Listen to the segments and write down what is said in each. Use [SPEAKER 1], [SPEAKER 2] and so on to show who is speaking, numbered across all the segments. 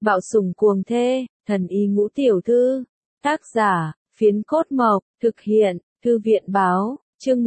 [SPEAKER 1] Bạo sủng cuồng thê, thần y ngũ tiểu thư. Tác giả, Phiến Cốt Mộc, thực hiện, Thư viện báo, chương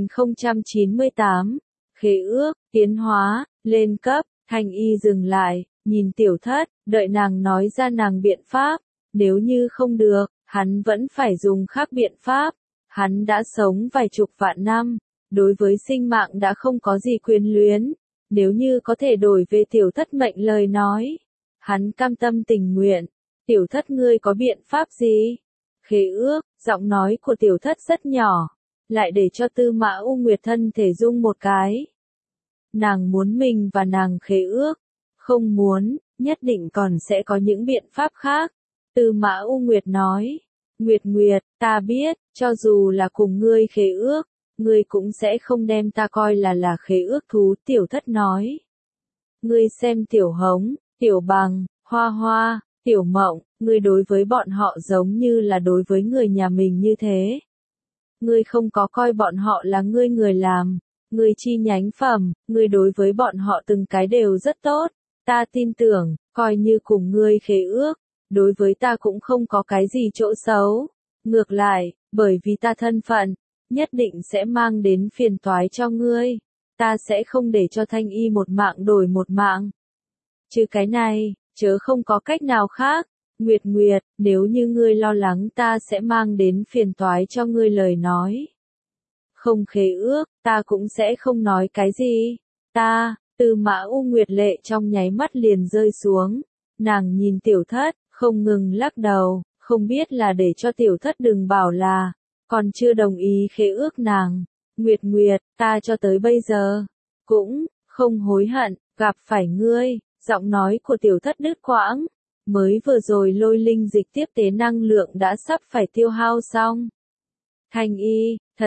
[SPEAKER 1] 1098. Khế ước, tiến hóa, lên cấp. Thanh y dừng lại, nhìn tiểu thất, đợi nàng nói ra nàng biện pháp. Nếu như không được, hắn vẫn phải dùng khác biện pháp. Hắn đã sống vài chục vạn năm, đối với sinh mạng đã không có gì quyến luyến. Nếu như có thể đổi về tiểu thất mệnh lời nói, hắn cam tâm tình nguyện. Tiểu thất ngươi có biện pháp gì? Khế ước, giọng nói của tiểu thất rất nhỏ, lại để cho Tư Mã U Nguyệt thân thể rung một cái. Nàng muốn mình và nàng khế ước, không muốn, nhất định còn sẽ có những biện pháp khác. Tư Mã U Nguyệt nói, Nguyệt, ta biết, cho dù là cùng ngươi khế ước, ngươi cũng sẽ không đem ta coi là khế ước thú. Tiểu thất nói, ngươi xem Tiểu Hống, Tiểu Bằng, Hoa Hoa, Tiểu Mộng, ngươi đối với bọn họ giống như là đối với người nhà mình như thế. Ngươi không có coi bọn họ là ngươi người làm, ngươi chi nhánh phẩm, ngươi đối với bọn họ từng cái đều rất tốt. Ta tin tưởng, coi như cùng ngươi khế ước, đối với ta cũng không có cái gì chỗ xấu. Ngược lại, bởi vì ta thân phận, nhất định sẽ mang đến phiền toái cho ngươi. Ta sẽ không để cho Thanh y một mạng đổi một mạng. Chứ cái này, chớ không có cách nào khác. Nguyệt, nếu như ngươi lo lắng ta sẽ mang đến phiền toái cho ngươi lời nói. Không khế ước, ta cũng sẽ không nói cái gì. Tư Mã U Nguyệt lệ trong nháy mắt liền rơi xuống. Nàng nhìn tiểu thất, không ngừng lắc đầu, không biết là để cho tiểu thất đừng bảo là, còn chưa đồng ý khế ước nàng. Nguyệt, ta cho tới bây giờ, cũng, không hối hận, gặp phải ngươi. Giọng nói của tiểu thất đứt quãng. Mới vừa rồi lôi linh dịch tiếp tế năng lượng đã sắp phải tiêu hao xong. Thanh y, thật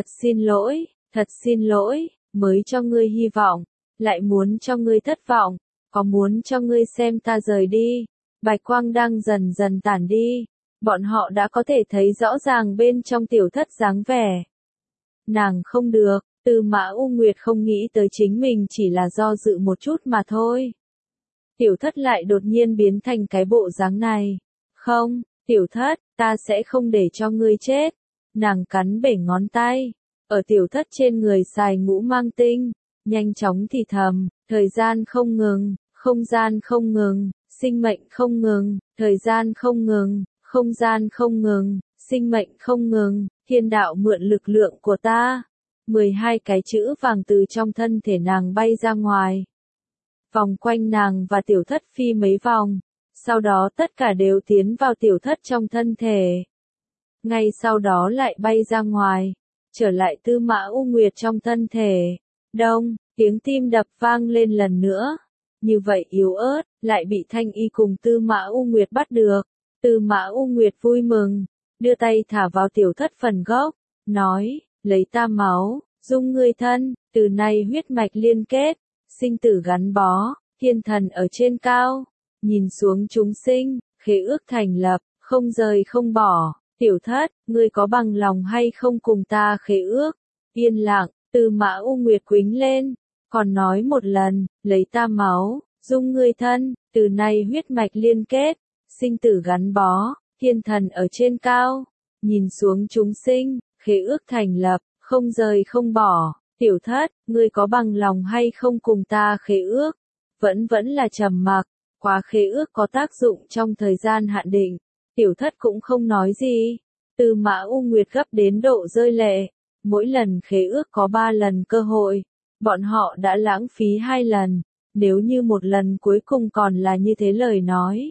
[SPEAKER 1] xin lỗi, mới cho ngươi hy vọng, lại muốn cho ngươi thất vọng, có muốn cho ngươi xem ta rời đi. Bạch quang đang dần dần tản đi, bọn họ đã có thể thấy rõ ràng bên trong tiểu thất dáng vẻ. Nàng không được, Tư Mã U Nguyệt không nghĩ tới chính mình chỉ là do dự một chút mà thôi. Tiểu thất lại đột nhiên biến thành cái bộ dáng này. Không, tiểu thất, ta sẽ không để cho ngươi chết. Nàng cắn bể ngón tay, ở tiểu thất trên người xài ngũ mang tinh, nhanh chóng thì thầm, thời gian không ngừng, không gian không ngừng, sinh mệnh không ngừng, thời gian không ngừng, không gian không ngừng, sinh mệnh không ngừng, thiên đạo mượn lực lượng của ta. 12 cái chữ vàng từ trong thân thể nàng bay ra ngoài. Vòng quanh nàng và tiểu thất phi mấy vòng, sau đó tất cả đều tiến vào tiểu thất trong thân thể. Ngay sau đó lại bay ra ngoài, trở lại Tư Mã U Nguyệt trong thân thể. Đông, tiếng tim đập vang lên lần nữa. Như vậy yếu ớt, lại bị Thanh y cùng Tư Mã U Nguyệt bắt được. Tư Mã U Nguyệt vui mừng, đưa tay thả vào tiểu thất phần gốc, nói, lấy ta máu, dung ngươi thân, từ nay huyết mạch liên kết. Sinh tử gắn bó, thiên thần ở trên cao, nhìn xuống chúng sinh, khế ước thành lập, không rời không bỏ. Tiểu thất, ngươi có bằng lòng hay không cùng ta khế ước? Yên lặng, Tư Mã U Nguyệt quính lên, còn nói một lần, lấy ta máu, dung ngươi thân, từ nay huyết mạch liên kết, sinh tử gắn bó, thiên thần ở trên cao, nhìn xuống chúng sinh, khế ước thành lập, không rời không bỏ. Tiểu thất, ngươi có bằng lòng hay không cùng ta khế ước? Vẫn là trầm mặc, quá khế ước có tác dụng trong thời gian hạn định. Tiểu thất cũng không nói gì. Tư Mã U Nguyệt gấp đến độ rơi lệ. Mỗi lần khế ước có 3 lần cơ hội. Bọn họ đã lãng phí 2 lần. Nếu như một lần cuối cùng còn là như thế lời nói.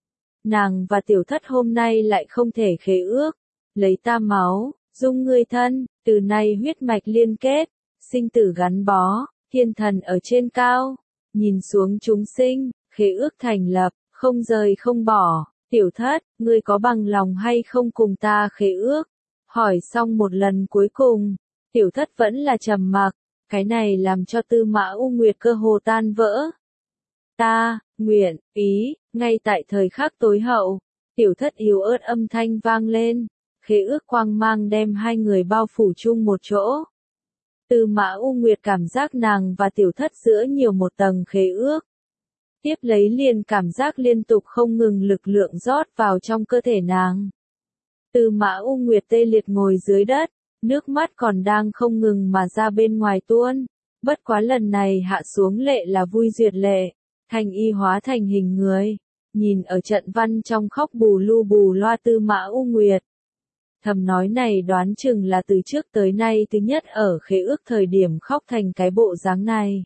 [SPEAKER 1] Nàng và tiểu thất hôm nay lại không thể khế ước. Lấy ta máu, dung ngươi thân, từ nay huyết mạch liên kết. Sinh tử gắn bó, thiên thần ở trên cao, nhìn xuống chúng sinh, khế ước thành lập, không rời không bỏ. Tiểu thất, ngươi có bằng lòng hay không cùng ta khế ước? Hỏi xong một lần cuối cùng, tiểu thất vẫn là trầm mặc, cái này làm cho Tư Mã U Nguyệt cơ hồ tan vỡ. Ta, nguyện, ý, ngay tại thời khắc tối hậu, tiểu thất yếu ớt âm thanh vang lên, khế ước quang mang đem hai người bao phủ chung một chỗ. Tư Mã U Nguyệt cảm giác nàng và tiểu thất giữa nhiều một tầng khế ước. Tiếp lấy liền cảm giác liên tục không ngừng lực lượng rót vào trong cơ thể nàng. Tư Mã U Nguyệt tê liệt ngồi dưới đất, nước mắt còn đang không ngừng mà ra bên ngoài tuôn. Bất quá lần này hạ xuống lệ là vui duyệt lệ, Thanh Y hóa thành hình người, nhìn ở trận văn trong khóc bù lu bù loa Tư Mã U Nguyệt. Thầm nói này đoán chừng là từ trước tới nay thứ nhất ở khế ước thời điểm khóc thành cái bộ dáng này.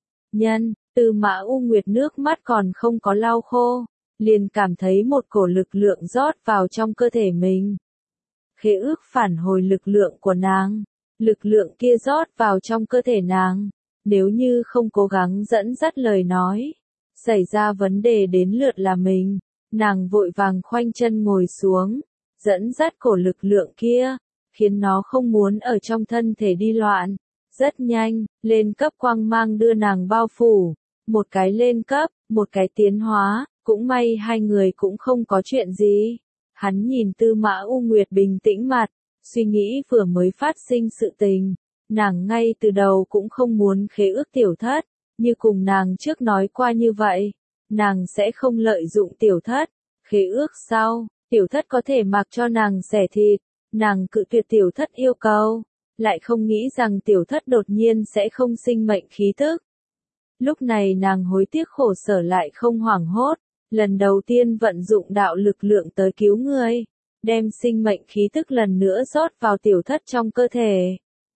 [SPEAKER 1] Tư Mã U Nguyệt nước mắt còn không có lau khô, liền cảm thấy một cổ lực lượng rót vào trong cơ thể mình. Khế ước phản hồi lực lượng của nàng, lực lượng kia rót vào trong cơ thể nàng, nếu như không cố gắng dẫn dắt lời nói, xảy ra vấn đề đến lượt là mình, nàng vội vàng khoanh chân ngồi xuống, dẫn dắt cổ lực lượng kia, khiến nó không muốn ở trong thân thể đi loạn. Rất nhanh, lên cấp quang mang đưa nàng bao phủ, một cái lên cấp, một cái tiến hóa, cũng may hai người cũng không có chuyện gì. Hắn nhìn Tư Mã U Nguyệt bình tĩnh mặt, suy nghĩ vừa mới phát sinh sự tình, nàng ngay từ đầu cũng không muốn khế ước tiểu thất, như cùng nàng trước nói qua như vậy, nàng sẽ không lợi dụng tiểu thất, khế ước sau, tiểu thất có thể mặc cho nàng xẻ thịt, nàng cự tuyệt tiểu thất yêu cầu, lại không nghĩ rằng tiểu thất đột nhiên sẽ không sinh mệnh khí tức. Lúc này nàng hối tiếc khổ sở lại không hoảng hốt, lần đầu tiên vận dụng đạo lực lượng tới cứu người, đem sinh mệnh khí tức lần nữa rót vào tiểu thất trong cơ thể.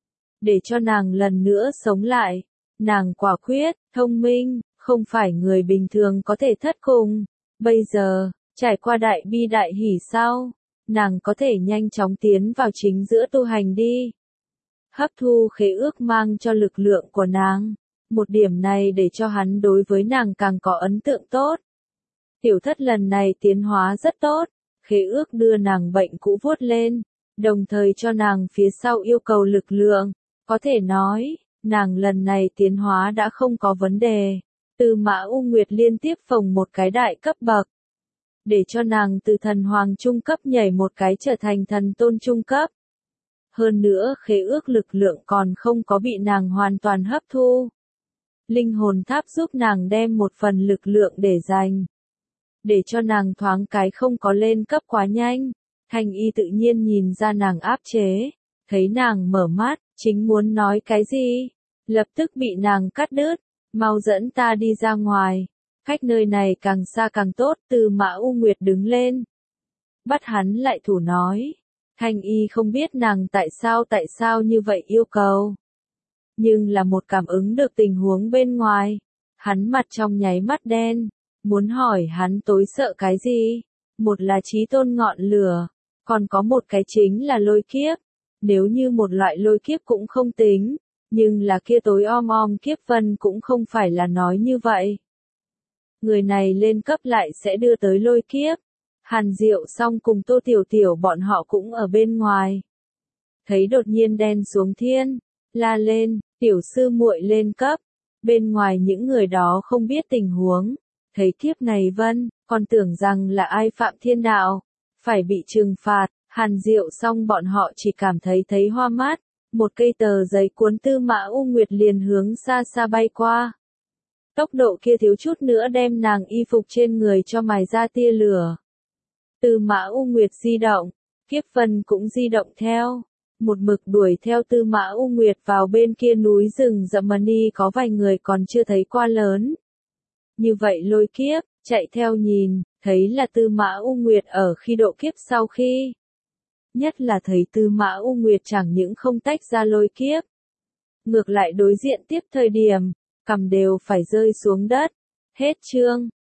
[SPEAKER 1] Để cho nàng lần nữa sống lại, nàng quả quyết, thông minh, không phải người bình thường có thể thất cùng. Bây giờ, trải qua đại bi đại hỉ sau, nàng có thể nhanh chóng tiến vào chính giữa tu hành đi. Hấp thu khế ước mang cho lực lượng của nàng. Một điểm này để cho hắn đối với nàng càng có ấn tượng tốt. Tiểu thất lần này tiến hóa rất tốt, khế ước đưa nàng bệnh cũ vuốt lên, đồng thời cho nàng phía sau yêu cầu lực lượng. Có thể nói, nàng lần này tiến hóa đã không có vấn đề. Tư Mã U Nguyệt liên tiếp phồng một cái đại cấp bậc, để cho nàng từ thần hoàng trung cấp nhảy một cái trở thành thần tôn trung cấp. Hơn nữa khế ước lực lượng còn không có bị nàng hoàn toàn hấp thu. Linh hồn tháp giúp nàng đem một phần lực lượng để dành. Để cho nàng thoáng cái không có lên cấp quá nhanh. Thanh Y tự nhiên nhìn ra nàng áp chế. Thấy nàng mở mắt, chính muốn nói cái gì. Lập tức bị nàng cắt đứt. Mau dẫn ta đi ra ngoài. Cách nơi này càng xa càng tốt. Tư Mã U Nguyệt đứng lên. Bắt hắn lại thủ nói. Thanh Y không biết nàng tại sao như vậy yêu cầu. Nhưng là một cảm ứng được tình huống bên ngoài. Hắn mặt trong nháy mắt đen. Muốn hỏi hắn tối sợ cái gì? Một là chí tôn ngọn lửa. Còn có một cái chính là lôi kiếp. Nếu như một loại lôi kiếp cũng không tính. Nhưng là kia tối om kiếp vân cũng không phải là nói như vậy. Người này lên cấp lại sẽ đưa tới lôi kiếp. Hàn Diệu xong cùng Tô Tiểu Tiểu bọn họ cũng ở bên ngoài. Thấy đột nhiên đen xuống thiên. La lên, tiểu sư muội lên cấp. Bên ngoài những người đó không biết tình huống. Thấy kiếp này vân, còn tưởng rằng là ai phạm thiên đạo. Phải bị trừng phạt. Hàn Diệu xong bọn họ chỉ cảm thấy hoa mát. Một cây tờ giấy cuốn Tư Mã U Nguyệt liền hướng xa xa bay qua. Tốc độ kia thiếu chút nữa đem nàng y phục trên người cho mài ra tia lửa. Tư Mã U Nguyệt di động, kiếp vân cũng di động theo. Một mực đuổi theo Tư Mã U Nguyệt vào bên kia núi rừng rậm mani có vài người còn chưa thấy qua lớn. Như vậy lôi kiếp, chạy theo nhìn, thấy là Tư Mã U Nguyệt ở khi độ kiếp sau khi. Nhất là thấy Tư Mã U Nguyệt chẳng những không tách ra lôi kiếp. Ngược lại đối diện tiếp thời điểm, cầm đều phải rơi xuống đất. Hết chương.